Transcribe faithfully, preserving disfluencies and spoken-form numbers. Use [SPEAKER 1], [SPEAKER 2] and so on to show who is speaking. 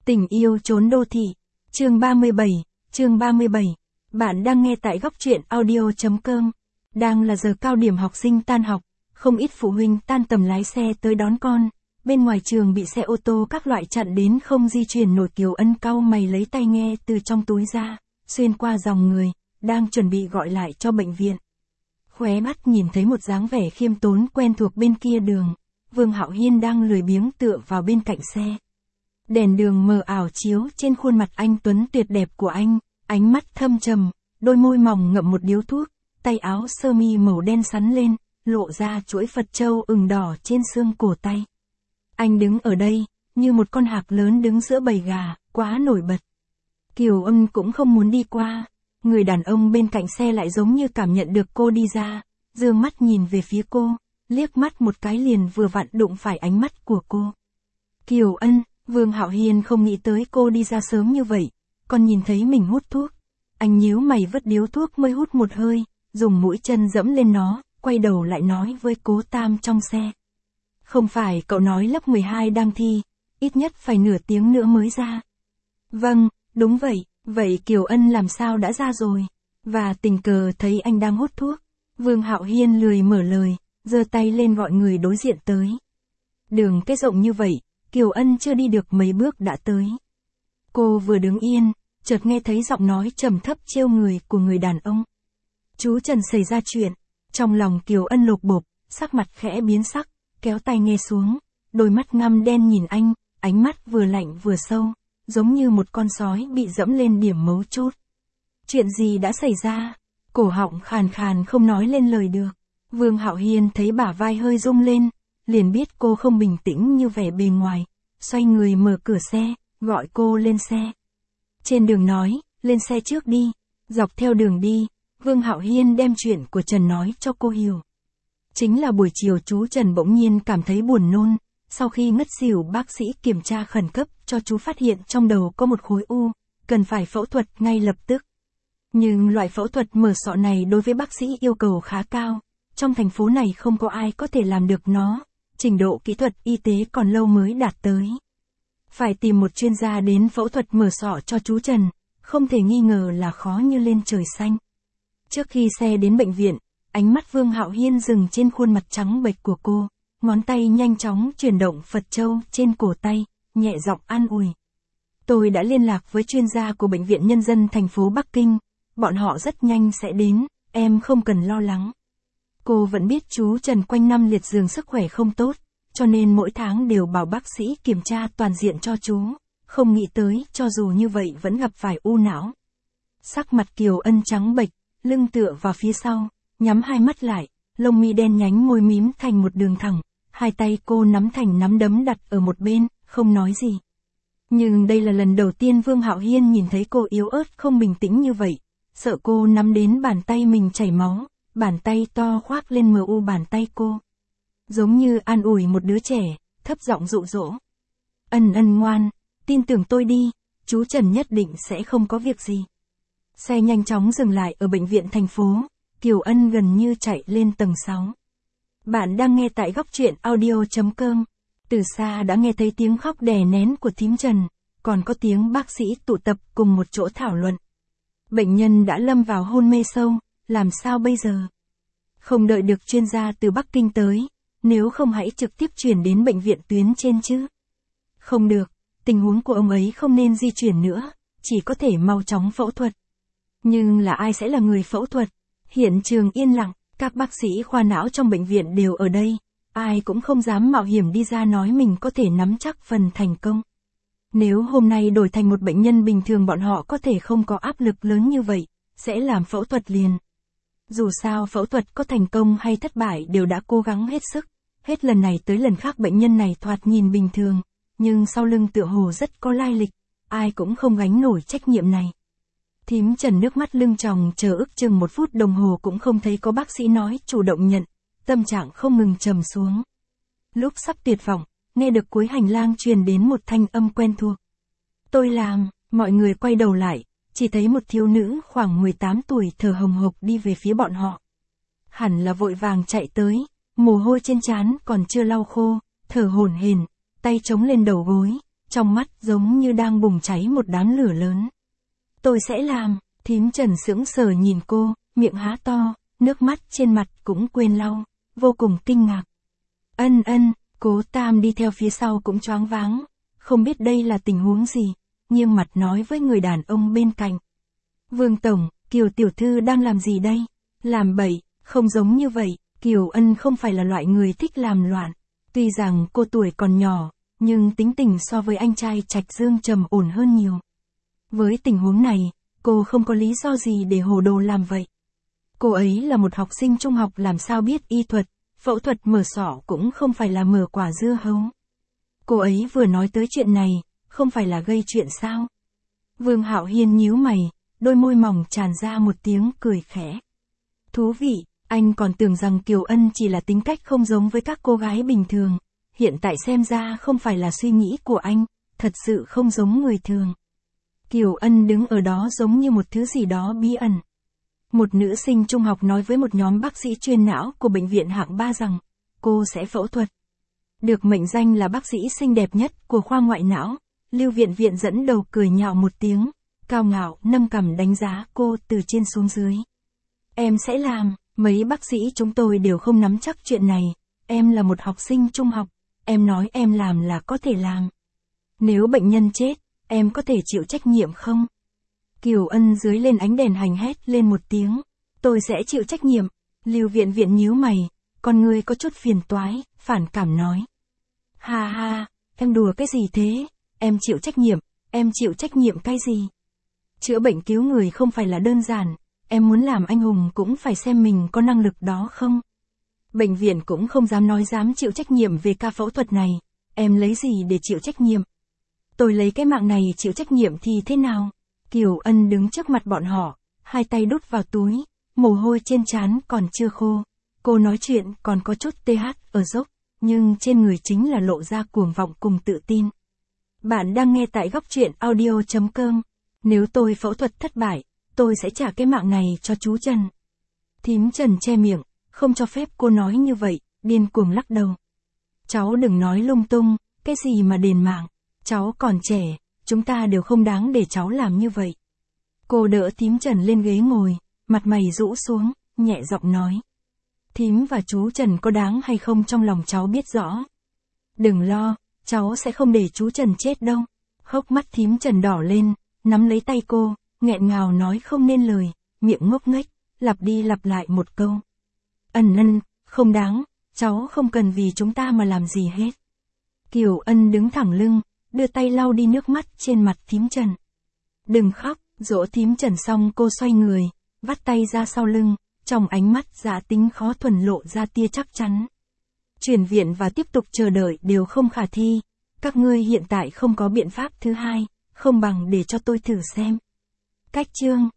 [SPEAKER 1] Tình yêu trốn đô thị. Chương ba mươi bảy, chương ba mươi bảy. Bạn đang nghe tại góc truyện audio chấm com. Đang là giờ cao điểm học sinh tan học, không ít phụ huynh tan tầm lái xe tới đón con. Bên ngoài trường bị xe ô tô các loại chặn đến không di chuyển nổi. Kiều Ân cau mày lấy tai nghe từ trong túi ra, xuyên qua dòng người, đang chuẩn bị gọi lại cho bệnh viện. Khóe mắt nhìn thấy một dáng vẻ khiêm tốn quen thuộc bên kia đường. Vương Hạo Hiên đang lười biếng tựa vào bên cạnh xe. Đèn đường mờ ảo chiếu trên khuôn mặt anh tuấn tuyệt đẹp của anh, ánh mắt thâm trầm, đôi môi mỏng ngậm một điếu thuốc, tay áo sơ mi màu đen sắn lên, lộ ra chuỗi Phật châu ửng đỏ trên xương cổ tay. Anh đứng ở đây, như một con hạc lớn đứng giữa bầy gà, quá nổi bật. Kiều Ân cũng không muốn đi qua, người đàn ông bên cạnh xe lại giống như cảm nhận được cô đi ra, dương mắt nhìn về phía cô, liếc mắt một cái liền vừa vặn đụng phải ánh mắt của cô. Kiều Ân, Vương Hạo Hiên không nghĩ tới cô đi ra sớm như vậy, còn nhìn thấy mình hút thuốc. Anh nhíu mày vứt điếu thuốc mới hút một hơi, dùng mũi chân dẫm lên nó, quay đầu lại nói với Cố Tam trong xe. Không phải cậu nói lớp mười hai đang thi, ít nhất phải nửa tiếng nữa mới ra. Vâng, đúng vậy, vậy Kiều Ân làm sao đã ra rồi? Và tình cờ thấy anh đang hút thuốc. Vương Hạo Hiên lười mở lời, giơ tay lên gọi người đối diện tới. Đường cái rộng như vậy, Kiều Ân chưa đi được mấy bước đã tới. Cô vừa đứng yên, chợt nghe thấy giọng nói trầm thấp trêu người của người đàn ông. Chú Trần xảy ra chuyện. Trong lòng Kiều Ân lột bột, sắc mặt khẽ biến sắc, kéo tai nghe xuống, đôi mắt ngăm đen nhìn anh, ánh mắt vừa lạnh vừa sâu, giống như một con sói bị dẫm lên điểm mấu chốt. Chuyện gì đã xảy ra? Cổ họng khàn khàn không nói lên lời được. Vương Hạo Hiên thấy bả vai hơi rung lên, liền biết cô không bình tĩnh như vẻ bề ngoài, xoay người mở cửa xe, gọi cô lên xe. Trên đường nói, lên xe trước đi. Dọc theo đường đi, Vương Hạo Hiên đem chuyện của Trần nói cho cô hiểu. Chính là buổi chiều chú Trần bỗng nhiên cảm thấy buồn nôn, sau khi ngất xỉu bác sĩ kiểm tra khẩn cấp cho chú phát hiện trong đầu có một khối u, cần phải phẫu thuật ngay lập tức. Nhưng loại phẫu thuật mở sọ này đối với bác sĩ yêu cầu khá cao, trong thành phố này không có ai có thể làm được nó, trình độ kỹ thuật y tế còn lâu mới đạt tới. Phải tìm một chuyên gia đến phẫu thuật mở sọ cho chú Trần, không thể nghi ngờ là khó như lên trời xanh. Trước khi xe đến bệnh viện, ánh mắt Vương Hạo Hiên dừng trên khuôn mặt trắng bệch của cô, ngón tay nhanh chóng chuyển động Phật châu trên cổ tay, nhẹ giọng an ủi. Tôi đã liên lạc với chuyên gia của Bệnh viện Nhân dân thành phố Bắc Kinh, bọn họ rất nhanh sẽ đến, em không cần lo lắng. Cô vẫn biết chú Trần quanh năm liệt giường sức khỏe không tốt, cho nên mỗi tháng đều bảo bác sĩ kiểm tra toàn diện cho chú, không nghĩ tới cho dù như vậy vẫn gặp phải u não. Sắc mặt Kiều Ân trắng bệch, lưng tựa vào phía sau, nhắm hai mắt lại, lông mi đen nhánh môi mím thành một đường thẳng, hai tay cô nắm thành nắm đấm đặt ở một bên, không nói gì. Nhưng đây là lần đầu tiên Vương Hạo Hiên nhìn thấy cô yếu ớt không bình tĩnh như vậy, sợ cô nắm đến bàn tay mình chảy máu, bàn tay to khoác lên mờ u bàn tay cô. Giống như an ủi một đứa trẻ, thấp giọng dụ dỗ. Ân Ân ngoan, tin tưởng tôi đi, chú Trần nhất định sẽ không có việc gì. Xe nhanh chóng dừng lại ở bệnh viện thành phố, Kiều Ân gần như chạy lên tầng sáu. Bạn đang nghe tại góc truyện audio chấm com. Từ xa đã nghe thấy tiếng khóc đè nén của thím Trần, còn có tiếng bác sĩ tụ tập cùng một chỗ thảo luận. Bệnh nhân đã lâm vào hôn mê sâu, làm sao bây giờ? Không đợi được chuyên gia từ Bắc Kinh tới, nếu không hãy trực tiếp chuyển đến bệnh viện tuyến trên chứ. Không được, tình huống của ông ấy không nên di chuyển nữa, chỉ có thể mau chóng phẫu thuật. Nhưng là ai sẽ là người phẫu thuật? Hiện trường yên lặng, các bác sĩ khoa não trong bệnh viện đều ở đây, ai cũng không dám mạo hiểm đi ra nói mình có thể nắm chắc phần thành công. Nếu hôm nay đổi thành một bệnh nhân bình thường bọn họ có thể không có áp lực lớn như vậy, sẽ làm phẫu thuật liền. Dù sao phẫu thuật có thành công hay thất bại đều đã cố gắng hết sức, hết lần này tới lần khác bệnh nhân này thoạt nhìn bình thường, nhưng sau lưng tựa hồ rất có lai lịch, ai cũng không gánh nổi trách nhiệm này. Thím Trần nước mắt lưng tròng chờ ước chừng một phút đồng hồ cũng không thấy có bác sĩ nói chủ động nhận, tâm trạng không ngừng trầm xuống. Lúc sắp tuyệt vọng, nghe được cuối hành lang truyền đến một thanh âm quen thuộc. Tôi làm, mọi người quay đầu lại, chỉ thấy một thiếu nữ khoảng mười tám tuổi thở hồng hộc đi về phía bọn họ. Hẳn là vội vàng chạy tới, mồ hôi trên trán còn chưa lau khô, thở hổn hển, tay chống lên đầu gối, trong mắt giống như đang bùng cháy một đám lửa lớn. Tôi sẽ làm, thím Trần sững sờ nhìn cô, miệng há to, nước mắt trên mặt cũng quên lau, vô cùng kinh ngạc. Ân ân, Cố Tam đi theo phía sau cũng choáng váng, không biết đây là tình huống gì, nghiêng mặt nói với người đàn ông bên cạnh. Vương Tổng, Kiều Tiểu Thư đang làm gì đây? Làm bậy, không giống như vậy, Kiều Ân không phải là loại người thích làm loạn. Tuy rằng cô tuổi còn nhỏ, nhưng tính tình so với anh trai Trạch Dương trầm ổn hơn nhiều. Với tình huống này, cô không có lý do gì để hồ đồ làm vậy. Cô ấy là một học sinh trung học làm sao biết y thuật, phẫu thuật mở sọ cũng không phải là mở quả dưa hấu. Cô ấy vừa nói tới chuyện này, không phải là gây chuyện sao? Vương Hạo Hiên nhíu mày, đôi môi mỏng tràn ra một tiếng cười khẽ. Thú vị, anh còn tưởng rằng Kiều Ân chỉ là tính cách không giống với các cô gái bình thường. Hiện tại xem ra không phải là suy nghĩ của anh, thật sự không giống người thường. Kiều Ân đứng ở đó giống như một thứ gì đó bí ẩn. Một nữ sinh trung học nói với một nhóm bác sĩ chuyên não của bệnh viện hạng ba rằng, cô sẽ phẫu thuật. Được mệnh danh là bác sĩ xinh đẹp nhất của khoa ngoại não, Lưu Viện Viện dẫn đầu cười nhạo một tiếng, cao ngạo nâng cằm đánh giá cô từ trên xuống dưới. Em sẽ làm, mấy bác sĩ chúng tôi đều không nắm chắc chuyện này, em là một học sinh trung học, em nói em làm là có thể làm. Nếu bệnh nhân chết, em có thể chịu trách nhiệm không? Kiều Ân dưới lên ánh đèn hành hét lên một tiếng, tôi sẽ chịu trách nhiệm. Lưu Viện Viện nhíu mày, con người có chút phiền toái, phản cảm nói. Ha ha, em đùa cái gì thế, em chịu trách nhiệm, em chịu trách nhiệm cái gì? Chữa bệnh cứu người không phải là đơn giản, em muốn làm anh hùng cũng phải xem mình có năng lực đó không? Bệnh viện cũng không dám nói dám chịu trách nhiệm về ca phẫu thuật này, em lấy gì để chịu trách nhiệm? Tôi lấy cái mạng này chịu trách nhiệm thì thế nào? Kiều Ân đứng trước mặt bọn họ, hai tay đút vào túi, mồ hôi trên trán còn chưa khô. Cô nói chuyện còn có chút tê hát ở dốc, nhưng trên người chính là lộ ra cuồng vọng cùng tự tin. Bạn đang nghe tại góc truyện audio chấm com. Nếu tôi phẫu thuật thất bại, tôi sẽ trả cái mạng này cho chú Trần. Thím Trần che miệng, không cho phép cô nói như vậy, điên cuồng lắc đầu. Cháu đừng nói lung tung, cái gì mà đền mạng, cháu còn trẻ, chúng ta đều không đáng để cháu làm như vậy. Cô đỡ thím Trần lên ghế ngồi, mặt mày rũ xuống, nhẹ giọng nói. Thím và chú Trần có đáng hay không trong lòng cháu biết rõ. Đừng lo, cháu sẽ không để chú Trần chết đâu. Hốc mắt thím Trần đỏ lên, nắm lấy tay cô, nghẹn ngào nói không nên lời, miệng ngốc nghếch, lặp đi lặp lại một câu. Ân ân, không đáng, cháu không cần vì chúng ta mà làm gì hết. Kiều Ân đứng thẳng lưng, đưa tay lau đi nước mắt trên mặt thím Trần. Đừng khóc, dỗ thím Trần xong cô xoay người, vắt tay ra sau lưng, trong ánh mắt dạ tính khó thuần lộ ra tia chắc chắn. Chuyển viện và tiếp tục chờ đợi đều không khả thi, các ngươi hiện tại không có biện pháp thứ hai, không bằng để cho tôi thử xem. Cách chương